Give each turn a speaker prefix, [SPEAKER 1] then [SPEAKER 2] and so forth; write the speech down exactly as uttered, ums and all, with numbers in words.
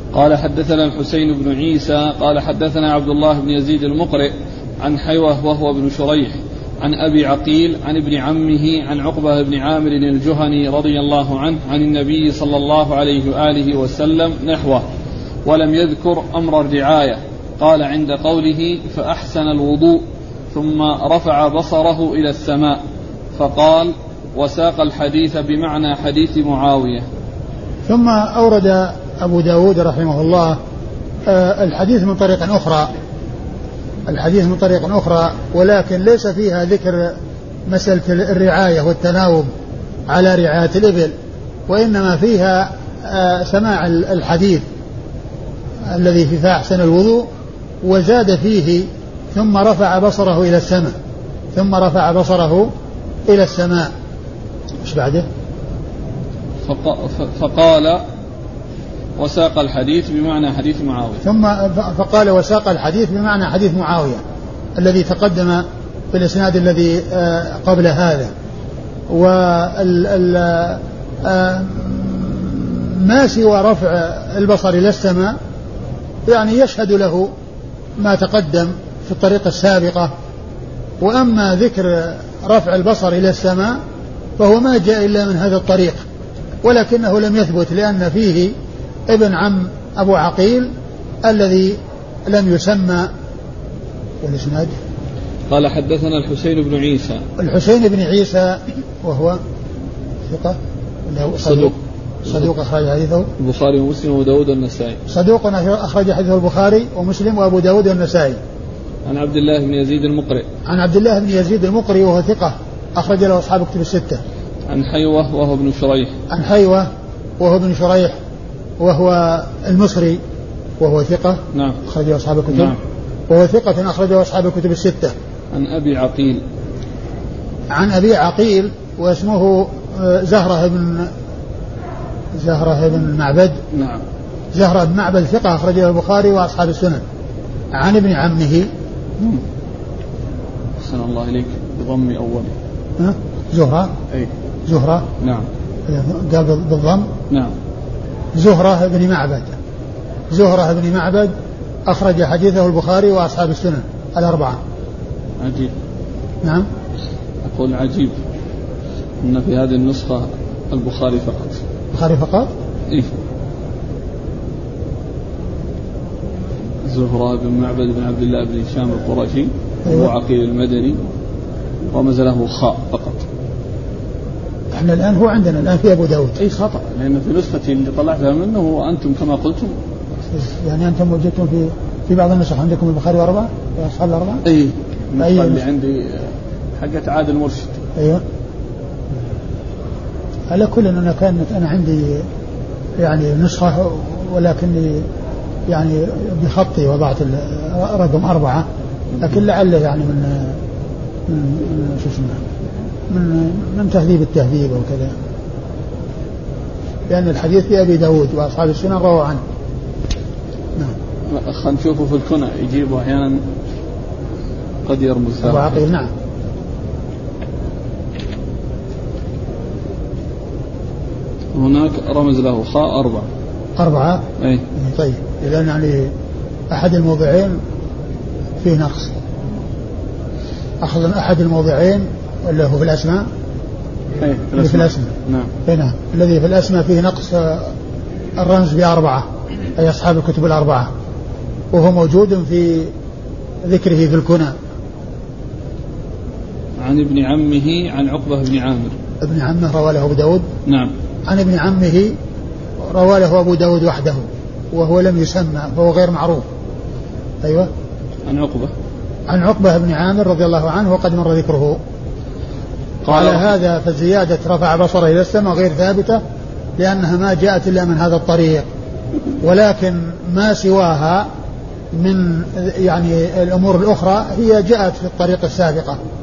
[SPEAKER 1] قال حدثنا الحسين بن عيسى قال حدثنا عبد الله بن يزيد المقرئ عن حيوة وهو ابن شريح عن أبي عقيل عن ابن عمه عن عقبة بن عامر الجهني رضي الله عنه عن النبي صلى الله عليه وآله وسلم نحوه ولم يذكر أمر الرعاية. قال عند قوله فأحسن الوضوء ثم رفع بصره إلى السماء فقال وساق الحديث بمعنى حديث معاوية.
[SPEAKER 2] ثم أورد أبو داود رحمه الله الحديث من طريق أخرى الحديث من طريق أخرى ولكن ليس فيها ذكر مسألة الرعاية والتناوب على رعاية الإبل، وإنما فيها سماع الحديث الذي في فأحسن الوضوء، وزاد فيه ثم رفع بصره إلى السماء ثم رفع بصره إلى السماء. مش بعده؟
[SPEAKER 1] فقال وساق الحديث بمعنى حديث معاوية.
[SPEAKER 2] ثم فقال وساق الحديث بمعنى حديث معاوية الذي تقدم في الإسناد الذي قبل هذا. وما سوى رفع البصر إلى السماء يعني يشهد له ما تقدم في الطريقة السابقة، وأما ذكر رفع البصر إلى السماء فهو ما جاء إلا من هذا الطريق، ولكنه لم يثبت لأن فيه ابن عم أبو عقيل الذي لم يسمى. والإسناد
[SPEAKER 1] قال حدثنا الحسين بن عيسى
[SPEAKER 2] الحسين بن عيسى وهو ثقة
[SPEAKER 1] صدوق
[SPEAKER 2] صدوق أخرج حديثه
[SPEAKER 1] البخاري ومسلم وأبو داود والنسائي.
[SPEAKER 2] صدوق أخرج حديثه البخاري ومسلم وأبو داود والنسائي.
[SPEAKER 1] عن عبد الله بن يزيد المقرئ
[SPEAKER 2] عن عبد الله بن يزيد المقرئ وهو ثقة أخرج له أصحاب كتب الستة.
[SPEAKER 1] عن حيوة وهو ابن شريح
[SPEAKER 2] عن حيوة وهو ابن شريح وهو المصري وهو ثقة
[SPEAKER 1] نعم
[SPEAKER 2] أخرجه أصحاب الكتب
[SPEAKER 1] نعم.
[SPEAKER 2] وهو ثقة أخرجه أصحاب الكتب الستة.
[SPEAKER 1] عن أبي عقيل
[SPEAKER 2] عن أبي عقيل واسمه زهرة بن زهرة بن معبد
[SPEAKER 1] نعم
[SPEAKER 2] زهرة بن معبد ثقة أخرجه البخاري وأصحاب السنن. عن ابن عمه
[SPEAKER 1] أحسن الله إليك بضم أوله
[SPEAKER 2] ها زهرة
[SPEAKER 1] أي
[SPEAKER 2] زهرة
[SPEAKER 1] نعم
[SPEAKER 2] قال بالضم
[SPEAKER 1] نعم
[SPEAKER 2] زهرة بن معبد زهرة بن معبد أخرج حديثه البخاري وأصحاب السنن الأربعة.
[SPEAKER 1] عجيب.
[SPEAKER 2] نعم
[SPEAKER 1] أقول عجيب أن في هذه النسخة البخاري فقط.
[SPEAKER 2] البخاري فقط؟
[SPEAKER 1] إيه. زهرة بن معبد بن عبد الله بن هشام القرشي أيوة. أبو عقيل المدني رمز له خاء فقط.
[SPEAKER 2] احنا الآن هو عندنا الآن في أبو داود.
[SPEAKER 1] أي خطأ لأن في نسختي اللي طلعتها منه وأنتم كما قلتم
[SPEAKER 2] يعني أنتم وجدتم في في بعض النسخ عندكم البخاري وأربعة في أصحاب الأربعة.
[SPEAKER 1] أي النسخة اللي عندي حقت عادل مرشد.
[SPEAKER 2] أيوة. على كل أنا كانت أنا عندي يعني نسخة ولكني يعني بخطي وضعت رقم أربعة، لكن لعله يعني من من شو اسمه من من تهذيب التهذيب وكذا، لأن الحديث في أبي داود وأصحاب السنن رووا عنه.
[SPEAKER 1] نعم. خلينا نشوفه في الكنى يجيبه أحيانا قد يرمز
[SPEAKER 2] أبو عقيل. نعم.
[SPEAKER 1] هناك رمز له خاء أربعة
[SPEAKER 2] أربعة.
[SPEAKER 1] أي
[SPEAKER 2] طيب لأن يعني أحد الموضعين فيه نقص. أخذ أحد الموضعين اللي هو في الأسماء.
[SPEAKER 1] أي
[SPEAKER 2] اللي في الأسماء.
[SPEAKER 1] نعم.
[SPEAKER 2] هنا الذي في الأسماء فيه نقص الرمز بأربعة أي أصحاب الكتب الأربعة، وهو موجود في ذكره في الكنى.
[SPEAKER 1] عن ابن عمه عن عقبة بن عامر.
[SPEAKER 2] ابن عمه رواه له أبو داود.
[SPEAKER 1] نعم.
[SPEAKER 2] عن ابن عمه رواه له أبو داود وحده وهو لم يسمى فهو غير معروف. أيوة.
[SPEAKER 1] عن عقبة
[SPEAKER 2] عن عقبة بن عامر رضي الله عنه وقد مر ذكره. قال هذا فزيادة رفع بصره إلى السماء غير ثابتة لأنها ما جاءت إلا من هذا الطريق، ولكن ما سواها من يعني الأمور الأخرى هي جاءت في الطريق السابقة.